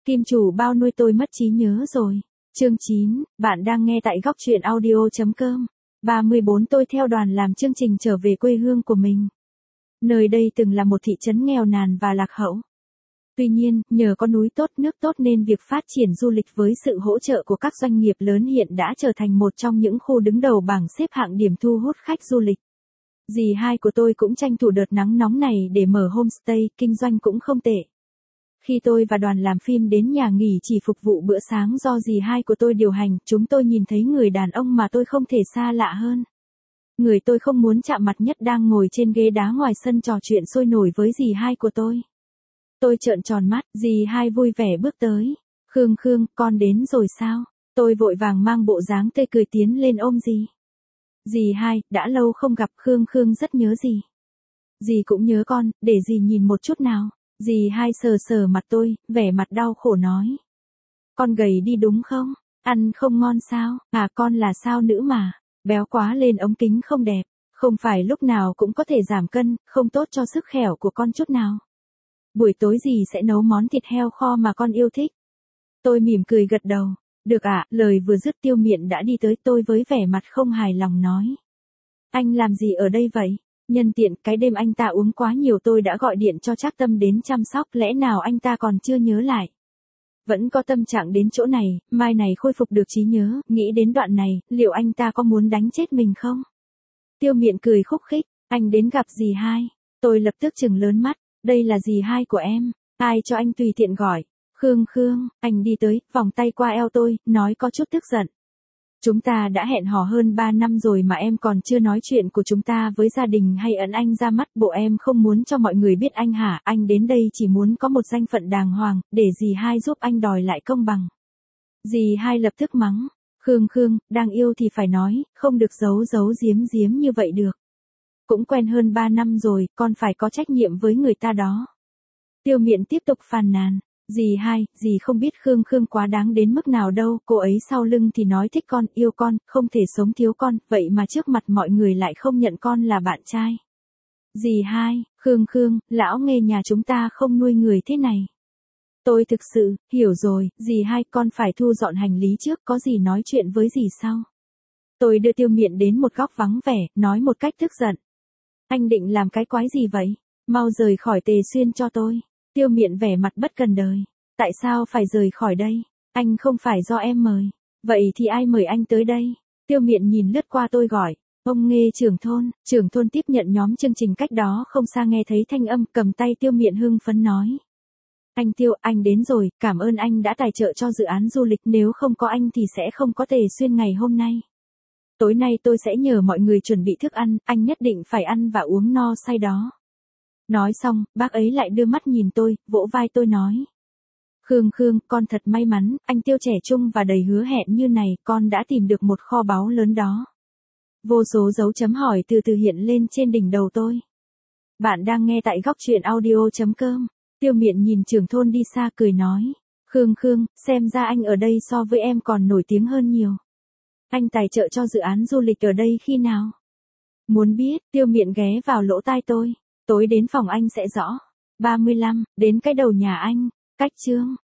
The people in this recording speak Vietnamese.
Kim chủ bao nuôi tôi mất trí nhớ rồi. Chương 9, bạn đang nghe tại góc truyện audio.com. 34 tôi theo đoàn làm chương trình trở về quê hương của mình. Nơi đây từng là một thị trấn nghèo nàn và lạc hậu. Tuy nhiên, nhờ có núi tốt nước tốt nên việc phát triển du lịch với sự hỗ trợ của các doanh nghiệp lớn hiện đã trở thành một trong những khu đứng đầu bảng xếp hạng điểm thu hút khách du lịch. Dì hai của tôi cũng tranh thủ đợt nắng nóng này để mở homestay, kinh doanh cũng không tệ. Khi tôi và đoàn làm phim đến nhà nghỉ chỉ phục vụ bữa sáng do dì hai của tôi điều hành, chúng tôi nhìn thấy người đàn ông mà tôi không thể xa lạ hơn. Người tôi không muốn chạm mặt nhất đang ngồi trên ghế đá ngoài sân trò chuyện sôi nổi với dì hai của tôi. Tôi trợn tròn mắt, dì hai vui vẻ bước tới. Khương, con đến rồi sao? Tôi vội vàng mang bộ dáng tươi cười tiến lên ôm dì. Dì hai, đã lâu không gặp, Khương rất nhớ dì. Dì cũng nhớ con, để dì nhìn một chút nào. Dì hai sờ mặt tôi, vẻ mặt đau khổ nói. Con gầy đi đúng không? Ăn không ngon sao? À con là sao nữ mà? Béo quá lên ống kính không đẹp. Không phải lúc nào cũng có thể giảm cân, không tốt cho sức khỏe của con chút nào. Buổi tối dì sẽ nấu món thịt heo kho mà con yêu thích. Tôi mỉm cười gật đầu. Được ạ, lời vừa dứt Tiêu Miện đã đi tới tôi với vẻ mặt không hài lòng nói. Anh làm gì ở đây vậy? Nhân tiện cái đêm anh ta uống quá nhiều tôi đã gọi điện cho Trác Tâm đến chăm sóc, lẽ nào anh ta còn chưa nhớ lại. Vẫn có tâm trạng đến chỗ này, mai này khôi phục được trí nhớ, nghĩ đến đoạn này, liệu anh ta có muốn đánh chết mình không? Tiêu Miện cười khúc khích, anh đến gặp dì hai. Tôi lập tức trừng lớn mắt, đây là dì hai của em, ai cho anh tùy tiện gọi. Khương, anh đi tới, vòng tay qua eo tôi, nói có chút tức giận. Chúng ta đã hẹn hò hơn 3 năm rồi mà em còn chưa nói chuyện của chúng ta với gia đình hay ấn anh ra mắt, bộ em không muốn cho mọi người biết anh hả? Anh đến đây chỉ muốn có một danh phận đàng hoàng, để dì hai giúp anh đòi lại công bằng. Dì hai lập tức mắng, Khương, đang yêu thì phải nói, không được giấu giếm như vậy được. Cũng quen hơn 3 năm rồi, con phải có trách nhiệm với người ta đó. Tiêu Miện tiếp tục phàn nàn. Dì hai, dì không biết Khương quá đáng đến mức nào đâu, cô ấy sau lưng thì nói thích con, yêu con, không thể sống thiếu con, vậy mà trước mặt mọi người lại không nhận con là bạn trai. Dì hai, Khương, lão nghe nhà chúng ta không nuôi người thế này. Tôi thực sự, hiểu rồi, dì hai, con phải thu dọn hành lý trước, có gì nói chuyện với dì sau. Tôi đưa Tiêu Miện đến một góc vắng vẻ, nói một cách tức giận. Anh định làm cái quái gì vậy? Mau rời khỏi Tề Xuyên cho tôi. Tiêu Miện vẻ mặt bất cần đời. Tại sao phải rời khỏi đây? Anh không phải do em mời. Vậy thì ai mời anh tới đây? Tiêu Miện nhìn lướt qua tôi gọi. Ông Nghê trưởng thôn tiếp nhận nhóm chương trình cách đó không xa nghe thấy thanh âm, cầm tay Tiêu Miện hưng phấn nói. Anh Tiêu, anh đến rồi, cảm ơn anh đã tài trợ cho dự án du lịch, nếu không có anh thì sẽ không có Tề Xuyên ngày hôm nay. Tối nay tôi sẽ nhờ mọi người chuẩn bị thức ăn, anh nhất định phải ăn và uống no say đó. Nói xong, bác ấy lại đưa mắt nhìn tôi, vỗ vai tôi nói. Khương, con thật may mắn, anh Tiêu trẻ trung và đầy hứa hẹn như này, con đã tìm được một kho báu lớn đó. Vô số dấu chấm hỏi từ từ hiện lên trên đỉnh đầu tôi. Bạn đang nghe tại góc truyện audio.com. Tiêu Miện nhìn trưởng thôn đi xa cười nói. Khương, xem ra anh ở đây so với em còn nổi tiếng hơn nhiều. Anh tài trợ cho dự án du lịch ở đây khi nào? Muốn biết, Tiêu Miện ghé vào lỗ tai tôi. Tối đến phòng anh sẽ rõ. 35, đến cái đầu nhà anh. Cách chương.